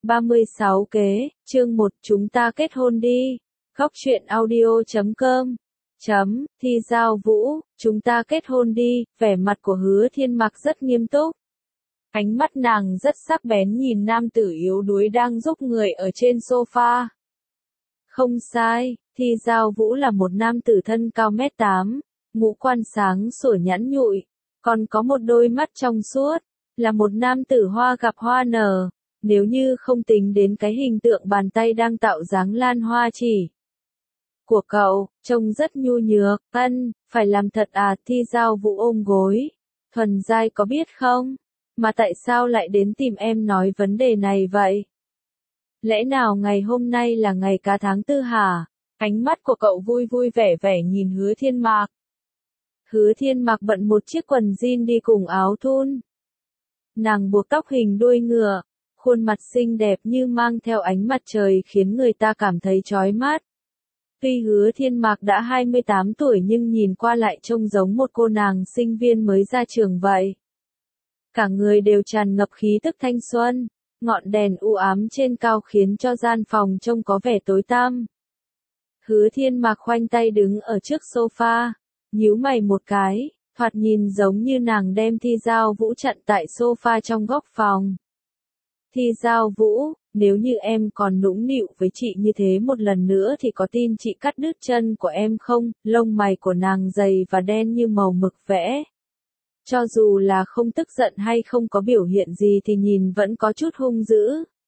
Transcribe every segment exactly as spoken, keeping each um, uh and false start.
ba mươi sáu kế, chương một, chúng ta kết hôn đi. Góc truyện audio chấm com chấm, Thi Giao Vũ, chúng ta kết hôn đi, vẻ mặt của Hứa Thiên Mặc rất nghiêm túc. Ánh mắt nàng rất sắc bén nhìn nam tử yếu đuối đang giúp người ở trên sofa. Không sai, Thi Giao Vũ là một nam tử thân cao mét tám, ngũ quan sáng sủa nhẵn nhụi, còn có một đôi mắt trong suốt, là một nam tử hoa gặp hoa nở, nếu như không tính đến cái hình tượng bàn tay đang tạo dáng lan hoa chỉ của cậu, trông rất nhu nhược. Ân, phải làm thật à? Thi Giao Vũ ôm gối. Thuần Giai có biết không? Mà tại sao lại đến tìm em nói vấn đề này vậy? Lẽ nào ngày hôm nay là ngày cá tháng tư hả? Ánh mắt của cậu vui vui vẻ vẻ nhìn Hứa Thiên Mặc. Hứa Thiên Mặc bận một chiếc quần jean đi cùng áo thun. Nàng buộc tóc hình đuôi ngựa, khuôn mặt xinh đẹp như mang theo ánh mặt trời khiến người ta cảm thấy chói mắt. Tuy Hứa Thiên Mặc đã hai mươi tám tuổi nhưng nhìn qua lại trông giống một cô nàng sinh viên mới ra trường vậy. Cả người đều tràn ngập khí tức thanh xuân, ngọn đèn u ám trên cao khiến cho gian phòng trông có vẻ tối tăm. Hứa Thiên Mặc khoanh tay đứng ở trước sofa, nhíu mày một cái, thoạt nhìn giống như nàng đem Thi Giao Vũ chặn tại sofa trong góc phòng. Thi Giao Vũ, nếu như em còn nũng nịu với chị như thế một lần nữa thì có tin chị cắt đứt chân của em không? Lông mày của nàng dày và đen như màu mực vẽ. Cho dù là không tức giận hay không có biểu hiện gì thì nhìn vẫn có chút hung dữ.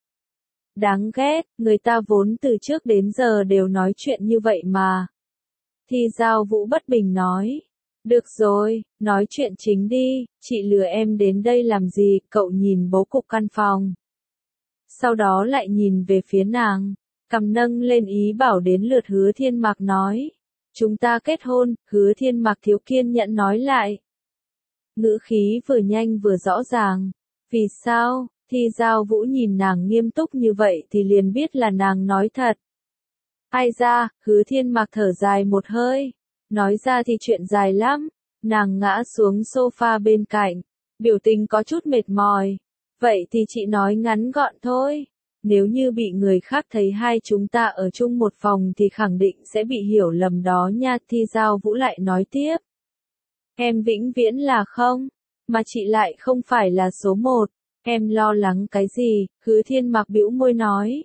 Đáng ghét, người ta vốn từ trước đến giờ đều nói chuyện như vậy mà. Thi Giao Vũ bất bình nói. Được rồi, nói chuyện chính đi, chị lừa em đến đây làm gì? Cậu nhìn bố cục căn phòng. Sau đó lại nhìn về phía nàng, cằm nâng lên ý bảo đến lượt Hứa Thiên Mặc nói. Chúng ta kết hôn. Hứa Thiên Mặc thiếu kiên nhẫn nói lại. Ngữ khí vừa nhanh vừa rõ ràng. Vì sao? Thi Giao Vũ nhìn nàng nghiêm túc như vậy thì liền biết là nàng nói thật. Ai ra? Hứa Thiên Mặc thở dài một hơi. Nói ra thì chuyện dài lắm. Nàng ngã xuống sofa bên cạnh, biểu tình có chút mệt mỏi. Vậy thì chị nói ngắn gọn thôi. Nếu như bị người khác thấy hai chúng ta ở chung một phòng thì khẳng định sẽ bị hiểu lầm đó nha. Thi Giao Vũ lại nói tiếp. Em vĩnh viễn là không, mà chị lại không phải là số một. Em lo lắng cái gì? Hứa Thiên Mặc bĩu môi nói.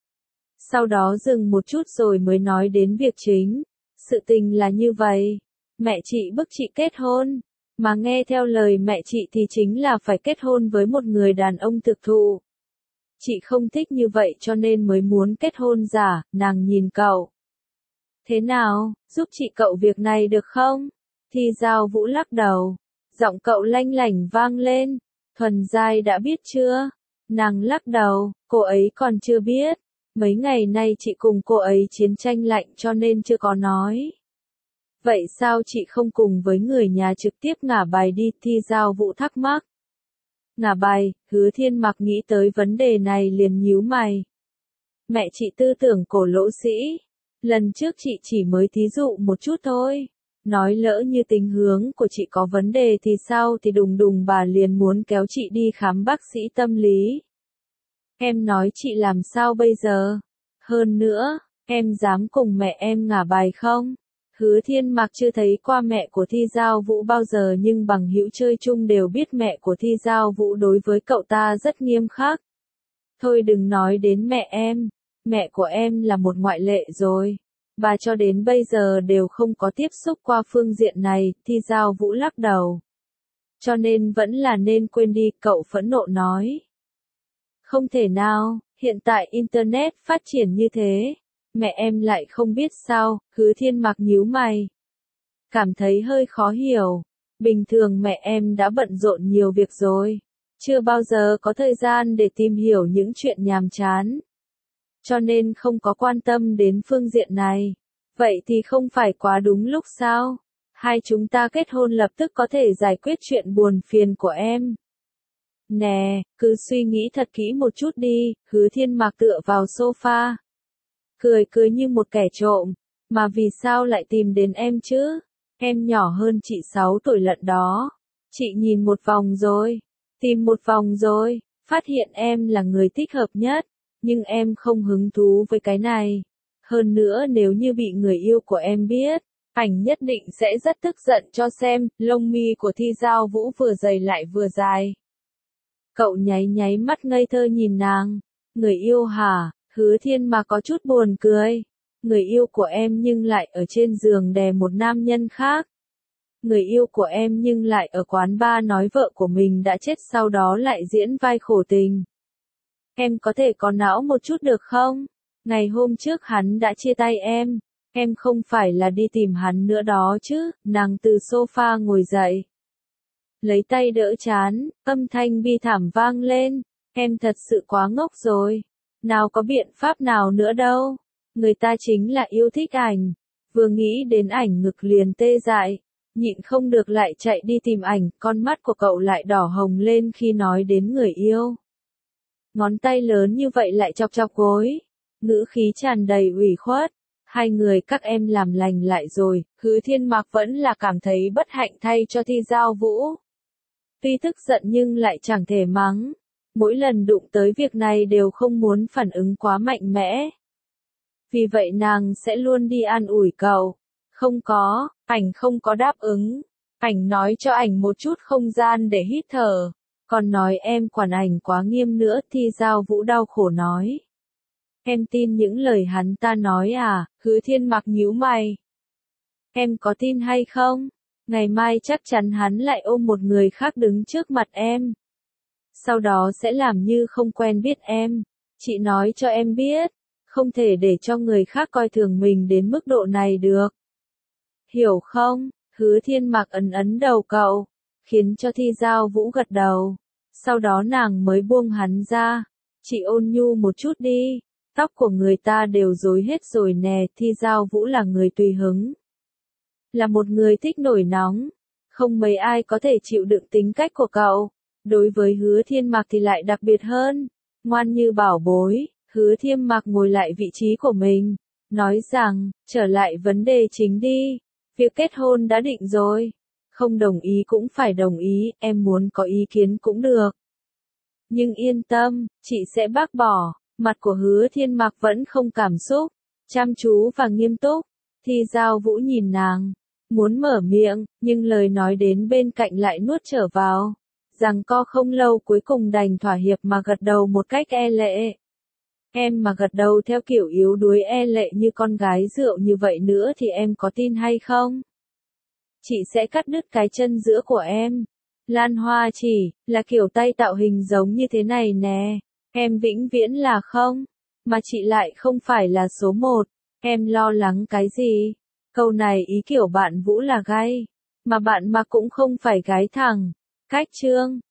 Sau đó dừng một chút rồi mới nói đến việc chính. Sự tình là như vậy. Mẹ chị bức chị kết hôn. Mà nghe theo lời mẹ chị thì chính là phải kết hôn với một người đàn ông thực thụ. Chị không thích như vậy cho nên mới muốn kết hôn giả. Nàng nhìn cậu. Thế nào, giúp chị cậu việc này được không? Thi Giao Vũ lắc đầu. Giọng cậu lanh lảnh vang lên. Thuần Giai đã biết chưa? Nàng lắc đầu, cô ấy còn chưa biết. Mấy ngày nay chị cùng cô ấy chiến tranh lạnh cho nên chưa có nói. Vậy sao chị không cùng với người nhà trực tiếp ngả bài đi? Thi Giao Vũ thắc mắc. Ngả bài? Hứa Thiên Mặc nghĩ tới vấn đề này liền nhíu mày. Mẹ chị tư tưởng cổ lỗ sĩ. Lần trước chị chỉ mới thí dụ một chút thôi. Nói lỡ như tính hướng của chị có vấn đề thì sao thì đùng đùng bà liền muốn kéo chị đi khám bác sĩ tâm lý. Em nói chị làm sao bây giờ? Hơn nữa, em dám cùng mẹ em ngả bài không? Hứa Thiên Mặc chưa thấy qua mẹ của Thi Giao Vũ bao giờ nhưng bằng hữu chơi chung đều biết mẹ của Thi Giao Vũ đối với cậu ta rất nghiêm khắc. Thôi đừng nói đến mẹ em, mẹ của em là một ngoại lệ rồi. Bà cho đến bây giờ đều không có tiếp xúc qua phương diện này. Thi Giao Vũ lắc đầu. Cho nên vẫn là nên quên đi, cậu phẫn nộ nói. Không thể nào, hiện tại Internet phát triển như thế. Mẹ em lại không biết sao? Hứa Thiên Mặc nhíu mày. Cảm thấy hơi khó hiểu. Bình thường mẹ em đã bận rộn nhiều việc rồi. Chưa bao giờ có thời gian để tìm hiểu những chuyện nhàm chán. Cho nên không có quan tâm đến phương diện này. Vậy thì không phải quá đúng lúc sao? Hai chúng ta kết hôn lập tức có thể giải quyết chuyện buồn phiền của em. Nè, cứ suy nghĩ thật kỹ một chút đi. Hứa Thiên Mặc tựa vào sofa. Cười cười như một kẻ trộm. Mà vì sao lại tìm đến em chứ? Em nhỏ hơn chị sáu tuổi lận đó. Chị nhìn một vòng rồi. Tìm một vòng rồi. Phát hiện em là người thích hợp nhất. Nhưng em không hứng thú với cái này. Hơn nữa nếu như bị người yêu của em biết, ảnh nhất định sẽ rất tức giận cho xem. Lông mi của Thi Giao Vũ vừa dày lại vừa dài. Cậu nháy nháy mắt ngây thơ nhìn nàng. Người yêu hả? Hứa Thiên mà có chút buồn cười. Người yêu của em nhưng lại ở trên giường đè một nam nhân khác. Người yêu của em nhưng lại ở quán bar nói vợ của mình đã chết sau đó lại diễn vai khổ tình. Em có thể có não một chút được không? Ngày hôm trước hắn đã chia tay em. Em không phải là đi tìm hắn nữa đó chứ. Nàng từ sofa ngồi dậy. Lấy tay đỡ chán, âm thanh bi thảm vang lên. Em thật sự quá ngốc rồi. Nào có biện pháp nào nữa đâu. Người ta chính là yêu thích ảnh. Vừa nghĩ đến ảnh ngực liền tê dại. Nhịn không được lại chạy đi tìm ảnh. Con mắt của cậu lại đỏ hồng lên khi nói đến người yêu. Ngón tay lớn như vậy lại chọc chọc gối. Ngữ khí tràn đầy ủy khuất. Hai người các em làm lành lại rồi. Hứa Thiên Mạc vẫn là cảm thấy bất hạnh thay cho Thi Giao Vũ. Tuy tức giận nhưng lại chẳng thể mắng. Mỗi lần đụng tới việc này đều không muốn phản ứng quá mạnh mẽ. Vì vậy nàng sẽ luôn đi an ủi cậu. Không có, ảnh không có đáp ứng. Ảnh nói cho ảnh một chút không gian để hít thở. Còn nói em quản ảnh quá nghiêm nữa. Thi Giao Vũ đau khổ nói. Em tin những lời hắn ta nói à? Hứa Thiên Mạc nhíu mày. Em có tin hay không? Ngày mai chắc chắn hắn lại ôm một người khác đứng trước mặt em. Sau đó sẽ làm như không quen biết em. Chị nói cho em biết. Không thể để cho người khác coi thường mình đến mức độ này được. Hiểu không? Hứa Thiên Mạc ấn ấn đầu cậu. Khiến cho Thi Giao Vũ gật đầu. Sau đó nàng mới buông hắn ra. Chị ôn nhu một chút đi. Tóc của người ta đều rối hết rồi nè. Thi Giao Vũ là người tùy hứng. Là một người thích nổi nóng. Không mấy ai có thể chịu đựng tính cách của cậu. Đối với Hứa Thiên Mạc thì lại đặc biệt hơn. Ngoan như bảo bối. Hứa Thiên Mạc ngồi lại vị trí của mình. Nói rằng, trở lại vấn đề chính đi. Việc kết hôn đã định rồi. Không đồng ý cũng phải đồng ý. Em muốn có ý kiến cũng được. Nhưng yên tâm, chị sẽ bác bỏ. Mặt của Hứa Thiên Mạc vẫn không cảm xúc. Chăm chú và nghiêm túc. Thi Giao Vũ nhìn nàng. Muốn mở miệng, nhưng lời nói đến bên cạnh lại nuốt trở vào. Rằng co không lâu cuối cùng đành thỏa hiệp mà gật đầu một cách e lệ. Em mà gật đầu theo kiểu yếu đuối e lệ như con gái rượu như vậy nữa thì em có tin hay không? Chị sẽ cắt đứt cái chân giữa của em. Lan Hoa chỉ, là kiểu tay tạo hình giống như thế này nè. Em vĩnh viễn là không. Mà chị lại không phải là số một. Em lo lắng cái gì? Câu này ý kiểu bạn Vũ là gay. Mà bạn mà cũng không phải gái thẳng. Cách chương.